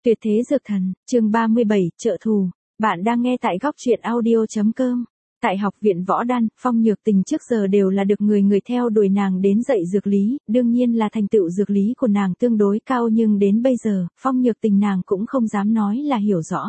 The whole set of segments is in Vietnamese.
Tuyệt thế dược thần, chương 37, trợ thù. Bạn đang nghe tại góc truyện audio.com. Tại học viện Võ Đan, Phong Nhược Tình trước giờ đều là được người theo đuổi nàng đến dạy dược lý, đương nhiên là thành tựu dược lý của nàng tương đối cao, nhưng đến bây giờ, Phong Nhược Tình nàng cũng không dám nói là hiểu rõ.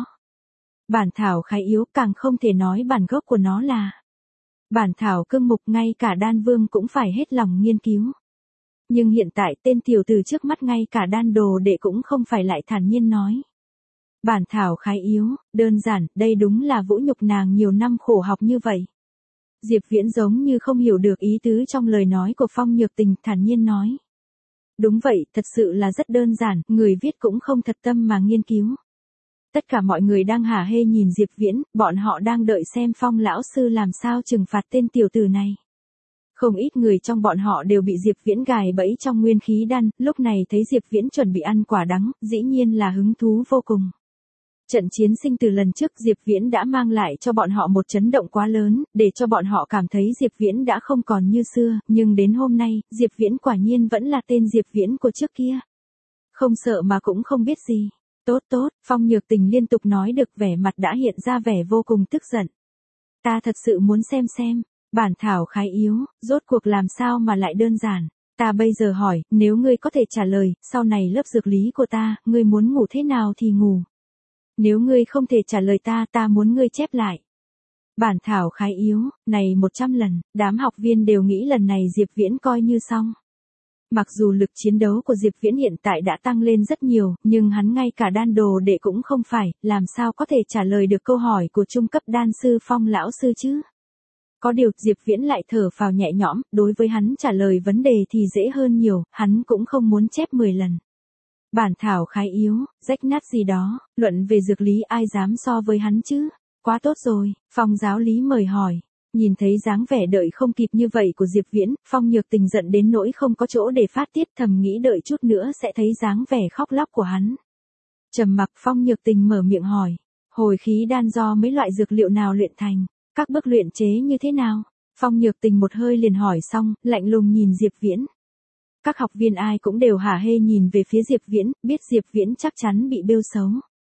Bản thảo khá yếu, càng không thể nói bản gốc của nó là bản thảo cương mục, ngay cả Đan Vương cũng phải hết lòng nghiên cứu. Nhưng hiện tại tên tiểu tử trước mắt ngay cả Đan đồ đệ cũng không phải, lại thản nhiên nói. Bản thảo khá yếu, đơn giản, đây đúng là vũ nhục nàng nhiều năm khổ học như vậy. Diệp Viễn giống như không hiểu được ý tứ trong lời nói của Phong Nhược Tình, thản nhiên nói. Đúng vậy, thật sự là rất đơn giản, người viết cũng không thật tâm mà nghiên cứu. Tất cả mọi người đang hả hê nhìn Diệp Viễn, bọn họ đang đợi xem Phong lão sư làm sao trừng phạt tên tiểu tử này. Không ít người trong bọn họ đều bị Diệp Viễn gài bẫy trong nguyên khí đan, lúc này thấy Diệp Viễn chuẩn bị ăn quả đắng, dĩ nhiên là hứng thú vô cùng. Trận chiến sinh từ lần trước Diệp Viễn đã mang lại cho bọn họ một chấn động quá lớn, để cho bọn họ cảm thấy Diệp Viễn đã không còn như xưa, nhưng đến hôm nay, Diệp Viễn quả nhiên vẫn là tên Diệp Viễn của trước kia. Không sợ mà cũng không biết gì. Tốt tốt, Phong Nhược Tình liên tục nói được, vẻ mặt đã hiện ra vẻ vô cùng tức giận. Ta thật sự muốn xem. Bản thảo khá yếu, rốt cuộc làm sao mà lại đơn giản. Ta bây giờ hỏi, nếu ngươi có thể trả lời, sau này lớp dược lý của ta, ngươi muốn ngủ thế nào thì ngủ. Nếu ngươi không thể trả lời ta muốn ngươi chép lại. Bản thảo khá yếu, này 100 lần, đám học viên đều nghĩ lần này Diệp Viễn coi như xong. Mặc dù lực chiến đấu của Diệp Viễn hiện tại đã tăng lên rất nhiều, nhưng hắn ngay cả đan đồ đệ cũng không phải, làm sao có thể trả lời được câu hỏi của trung cấp đan sư Phong lão sư chứ? Có điều, Diệp Viễn lại thở phào nhẹ nhõm, đối với hắn trả lời vấn đề thì dễ hơn nhiều, hắn cũng không muốn chép 10 lần. Bản thảo khá yếu, rách nát gì đó, luận về dược lý ai dám so với hắn chứ? Quá tốt rồi, Phong giáo lý mời hỏi. Nhìn thấy dáng vẻ đợi không kịp như vậy của Diệp Viễn, Phong Nhược Tình giận đến nỗi không có chỗ để phát tiết, thầm nghĩ đợi chút nữa sẽ thấy dáng vẻ khóc lóc của hắn. Trầm mặc, Phong Nhược Tình mở miệng hỏi. Hồi khí đan do mấy loại dược liệu nào luyện thành? Các bước luyện chế như thế nào? Phong Nhược Tình một hơi liền hỏi xong, lạnh lùng nhìn Diệp Viễn. Các học viên ai cũng đều hả hê nhìn về phía Diệp Viễn, biết Diệp Viễn chắc chắn bị bêu xấu.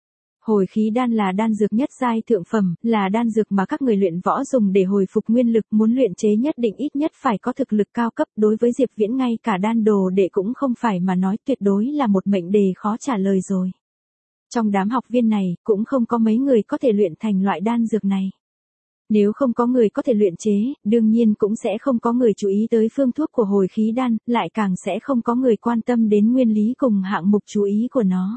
Hồi khí đan là đan dược nhất giai thượng phẩm, là đan dược mà các người luyện võ dùng để hồi phục nguyên lực, muốn luyện chế nhất định ít nhất phải có thực lực cao cấp, đối với Diệp Viễn ngay cả đan đồ đệ cũng không phải mà nói, tuyệt đối là một mệnh đề khó trả lời rồi. Trong đám học viên này, cũng không có mấy người có thể luyện thành loại đan dược này. Nếu không có người có thể luyện chế, đương nhiên cũng sẽ không có người chú ý tới phương thuốc của hồi khí đan, lại càng sẽ không có người quan tâm đến nguyên lý cùng hạng mục chú ý của nó.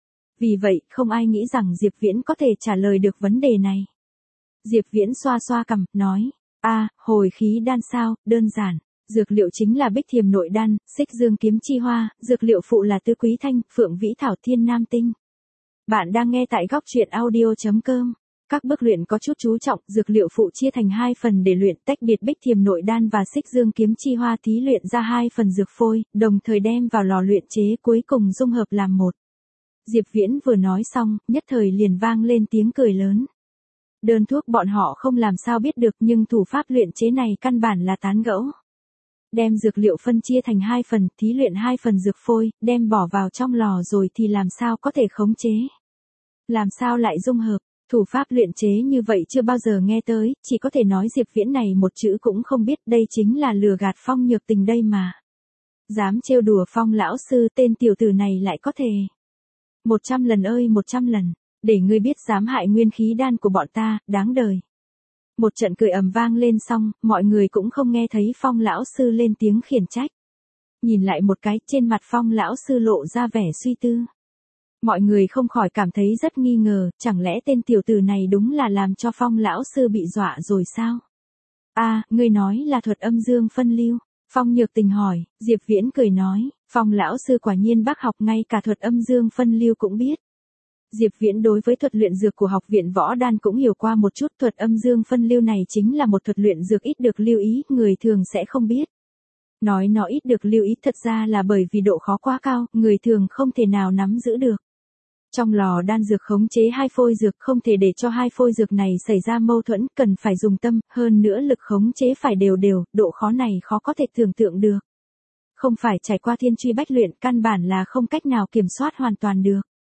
Vì vậy, không ai nghĩ rằng Diệp Viễn có thể trả lời được vấn đề này. Diệp Viễn xoa xoa cằm, nói, hồi khí đan sao, đơn giản. Dược liệu chính là bích thiềm nội đan, xích dương kiếm chi hoa, dược liệu phụ là tứ quý thanh, phượng vĩ thảo, thiên nam tinh. Bạn đang nghe tại góc truyện audio.com. Các bước luyện có chút chú trọng, dược liệu phụ chia thành 2 phần để luyện, tách biệt bích thiềm nội đan và xích dương kiếm chi hoa thí luyện ra 2 phần dược phôi, đồng thời đem vào lò luyện chế, cuối cùng dung hợp làm một. Diệp Viễn vừa nói xong, nhất thời liền vang lên tiếng cười lớn. Đơn thuốc bọn họ không làm sao biết được, nhưng thủ pháp luyện chế này căn bản là tán gẫu. Đem dược liệu phân chia thành 2 phần, thí luyện 2 phần dược phôi, đem bỏ vào trong lò rồi thì làm sao có thể khống chế? Làm sao lại dung hợp? Thủ pháp luyện chế như vậy chưa bao giờ nghe tới, chỉ có thể nói Diệp Viễn này một chữ cũng không biết, đây chính là lừa gạt Phong Nhược Tình đây mà. Dám trêu đùa Phong lão sư, tên tiểu tử này lại có thể. 100 lần ơi 100 lần, để ngươi biết dám hại nguyên khí đan của bọn ta, đáng đời. Một trận cười ầm vang lên xong, mọi người cũng không nghe thấy Phong lão sư lên tiếng khiển trách. Nhìn lại một cái, trên mặt Phong lão sư lộ ra vẻ suy tư. Mọi người không khỏi cảm thấy rất nghi ngờ, chẳng lẽ tên tiểu tử này đúng là làm cho Phong lão sư bị dọa rồi sao? Ngươi nói là thuật âm dương phân lưu. Phong Nhược Tình hỏi, Diệp Viễn cười nói, Phong lão sư quả nhiên bác học, ngay cả thuật âm dương phân lưu cũng biết. Diệp Viễn đối với thuật luyện dược của học viện Võ Đan cũng hiểu qua một chút, thuật âm dương phân lưu này chính là một thuật luyện dược ít được lưu ý, người thường sẽ không biết. Nói nó ít được lưu ý thật ra là bởi vì độ khó quá cao, người thường không thể nào nắm giữ được. Trong lò đan dược khống chế 2 phôi dược, không thể để cho 2 phôi dược này xảy ra mâu thuẫn, cần phải dùng tâm, hơn nữa lực khống chế phải đều đều, độ khó này khó có thể tưởng tượng được. Không phải trải qua thiên truy bách luyện, căn bản là không cách nào kiểm soát hoàn toàn được.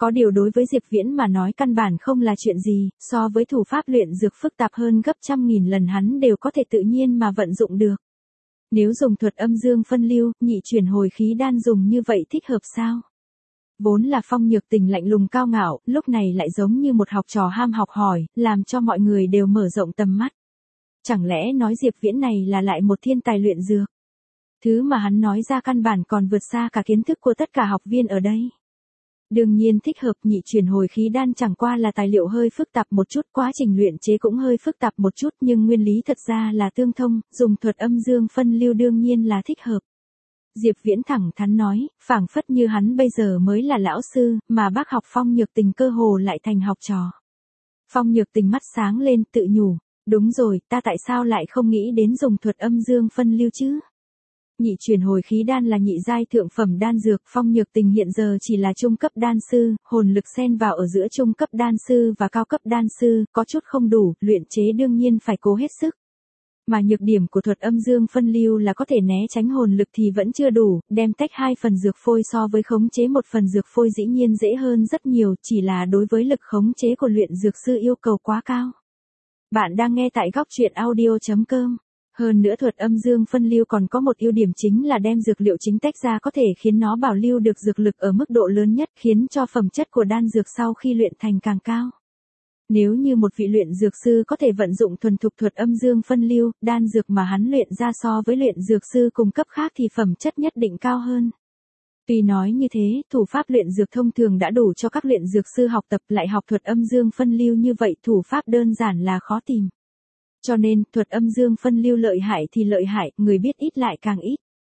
Có điều đối với Diệp Viễn mà nói căn bản không là chuyện gì, so với thủ pháp luyện dược phức tạp hơn gấp trăm nghìn lần hắn đều có thể tự nhiên mà vận dụng được. Nếu dùng thuật âm dương phân lưu, nhị chuyển hồi khí đan dùng như vậy thích hợp sao? Vốn là Phong Nhược Tình lạnh lùng cao ngạo, lúc này lại giống như một học trò ham học hỏi, làm cho mọi người đều mở rộng tầm mắt. Chẳng lẽ nói Diệp Viễn này là lại một thiên tài luyện dược? Thứ mà hắn nói ra căn bản còn vượt xa cả kiến thức của tất cả học viên ở đây. Đương nhiên thích hợp, nhị chuyển hồi khí đan chẳng qua là tài liệu hơi phức tạp một chút, quá trình luyện chế cũng hơi phức tạp một chút, nhưng nguyên lý thật ra là tương thông, dùng thuật âm dương phân lưu đương nhiên là thích hợp. Diệp Viễn thẳng thắn nói, phảng phất như hắn bây giờ mới là lão sư, mà bác học Phong Nhược Tình cơ hồ lại thành học trò. Phong Nhược Tình mắt sáng lên tự nhủ, đúng rồi, ta tại sao lại không nghĩ đến dùng thuật âm dương phân lưu chứ? Nhị chuyển hồi khí đan là nhị giai thượng phẩm đan dược, Phong Nhược Tình hiện giờ chỉ là trung cấp đan sư, hồn lực xen vào ở giữa trung cấp đan sư và cao cấp đan sư, có chút không đủ, luyện chế đương nhiên phải cố hết sức. Mà nhược điểm của thuật âm dương phân lưu là có thể né tránh hồn lực thì vẫn chưa đủ, đem tách 2 phần dược phôi so với khống chế 1 phần dược phôi dĩ nhiên dễ hơn rất nhiều, chỉ là đối với lực khống chế của luyện dược sư yêu cầu quá cao. Bạn đang nghe tại góc truyện audio.com. Hơn nữa thuật âm dương phân lưu còn có một ưu điểm chính là đem dược liệu chính tách ra có thể khiến nó bảo lưu được dược lực ở mức độ lớn nhất, khiến cho phẩm chất của đan dược sau khi luyện thành càng cao. Nếu như một vị luyện dược sư có thể vận dụng thuần thục thuật âm dương phân lưu, đan dược mà hắn luyện ra so với luyện dược sư cùng cấp khác thì phẩm chất nhất định cao hơn. Tuy nói như thế, thủ pháp luyện dược thông thường đã đủ cho các luyện dược sư học tập, lại học thuật âm dương phân lưu như vậy thủ pháp đơn giản là khó tìm. Cho nên, thuật âm dương phân lưu lợi hại thì lợi hại, người biết ít lại càng ít.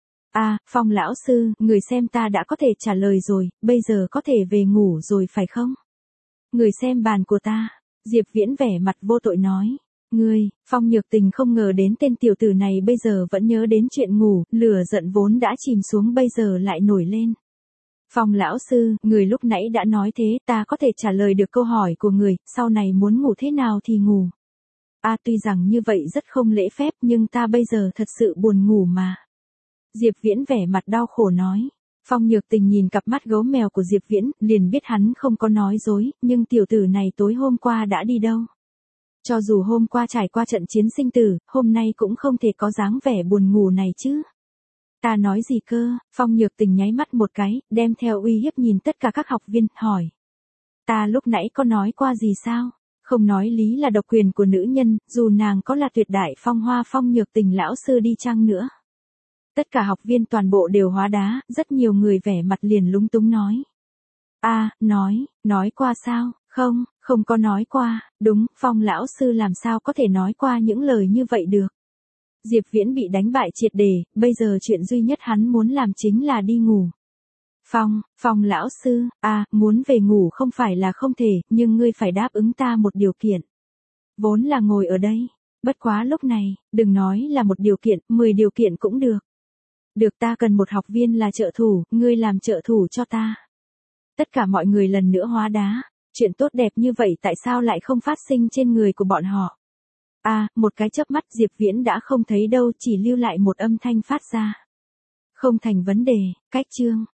Phong lão sư, người xem ta đã có thể trả lời rồi, bây giờ có thể về ngủ rồi phải không? Người xem bàn của ta. Diệp Viễn vẻ mặt vô tội nói. Phong Nhược Tình không ngờ đến tên tiểu tử này bây giờ vẫn nhớ đến chuyện ngủ, lửa giận vốn đã chìm xuống bây giờ lại nổi lên. Phong lão sư, người lúc nãy đã nói thế, ta có thể trả lời được câu hỏi của người, sau này muốn ngủ thế nào thì ngủ. Tuy rằng như vậy rất không lễ phép nhưng ta bây giờ thật sự buồn ngủ mà. Diệp Viễn vẻ mặt đau khổ nói. Phong Nhược Tình nhìn cặp mắt gấu mèo của Diệp Viễn, liền biết hắn không có nói dối, nhưng tiểu tử này tối hôm qua đã đi đâu? Cho dù hôm qua trải qua trận chiến sinh tử, hôm nay cũng không thể có dáng vẻ buồn ngủ này chứ. Ta nói gì cơ? Phong Nhược Tình nháy mắt một cái, đem theo uy hiếp nhìn tất cả các học viên, hỏi. Ta lúc nãy có nói qua gì sao? Không nói lý là độc quyền của nữ nhân, dù nàng có là tuyệt đại phong hoa Phong Nhược Tình lão sư đi chăng nữa. Tất cả học viên toàn bộ đều hóa đá, rất nhiều người vẻ mặt liền lúng túng nói. Nói qua sao? Không có nói qua, đúng, Phong lão sư làm sao có thể nói qua những lời như vậy được. Diệp Viễn bị đánh bại triệt để, bây giờ chuyện duy nhất hắn muốn làm chính là đi ngủ. Phong lão sư, muốn về ngủ không phải là không thể, nhưng ngươi phải đáp ứng ta một điều kiện. Vốn là ngồi ở đây, bất quá lúc này, đừng nói là một điều kiện, 10 điều kiện cũng được. Được, ta cần một học viên là trợ thủ, ngươi làm trợ thủ cho ta. Tất cả mọi người lần nữa hóa đá, chuyện tốt đẹp như vậy tại sao lại không phát sinh trên người của bọn họ. Một cái chớp mắt Diệp Viễn đã không thấy đâu, chỉ lưu lại một âm thanh phát ra. Không thành vấn đề, cách chương.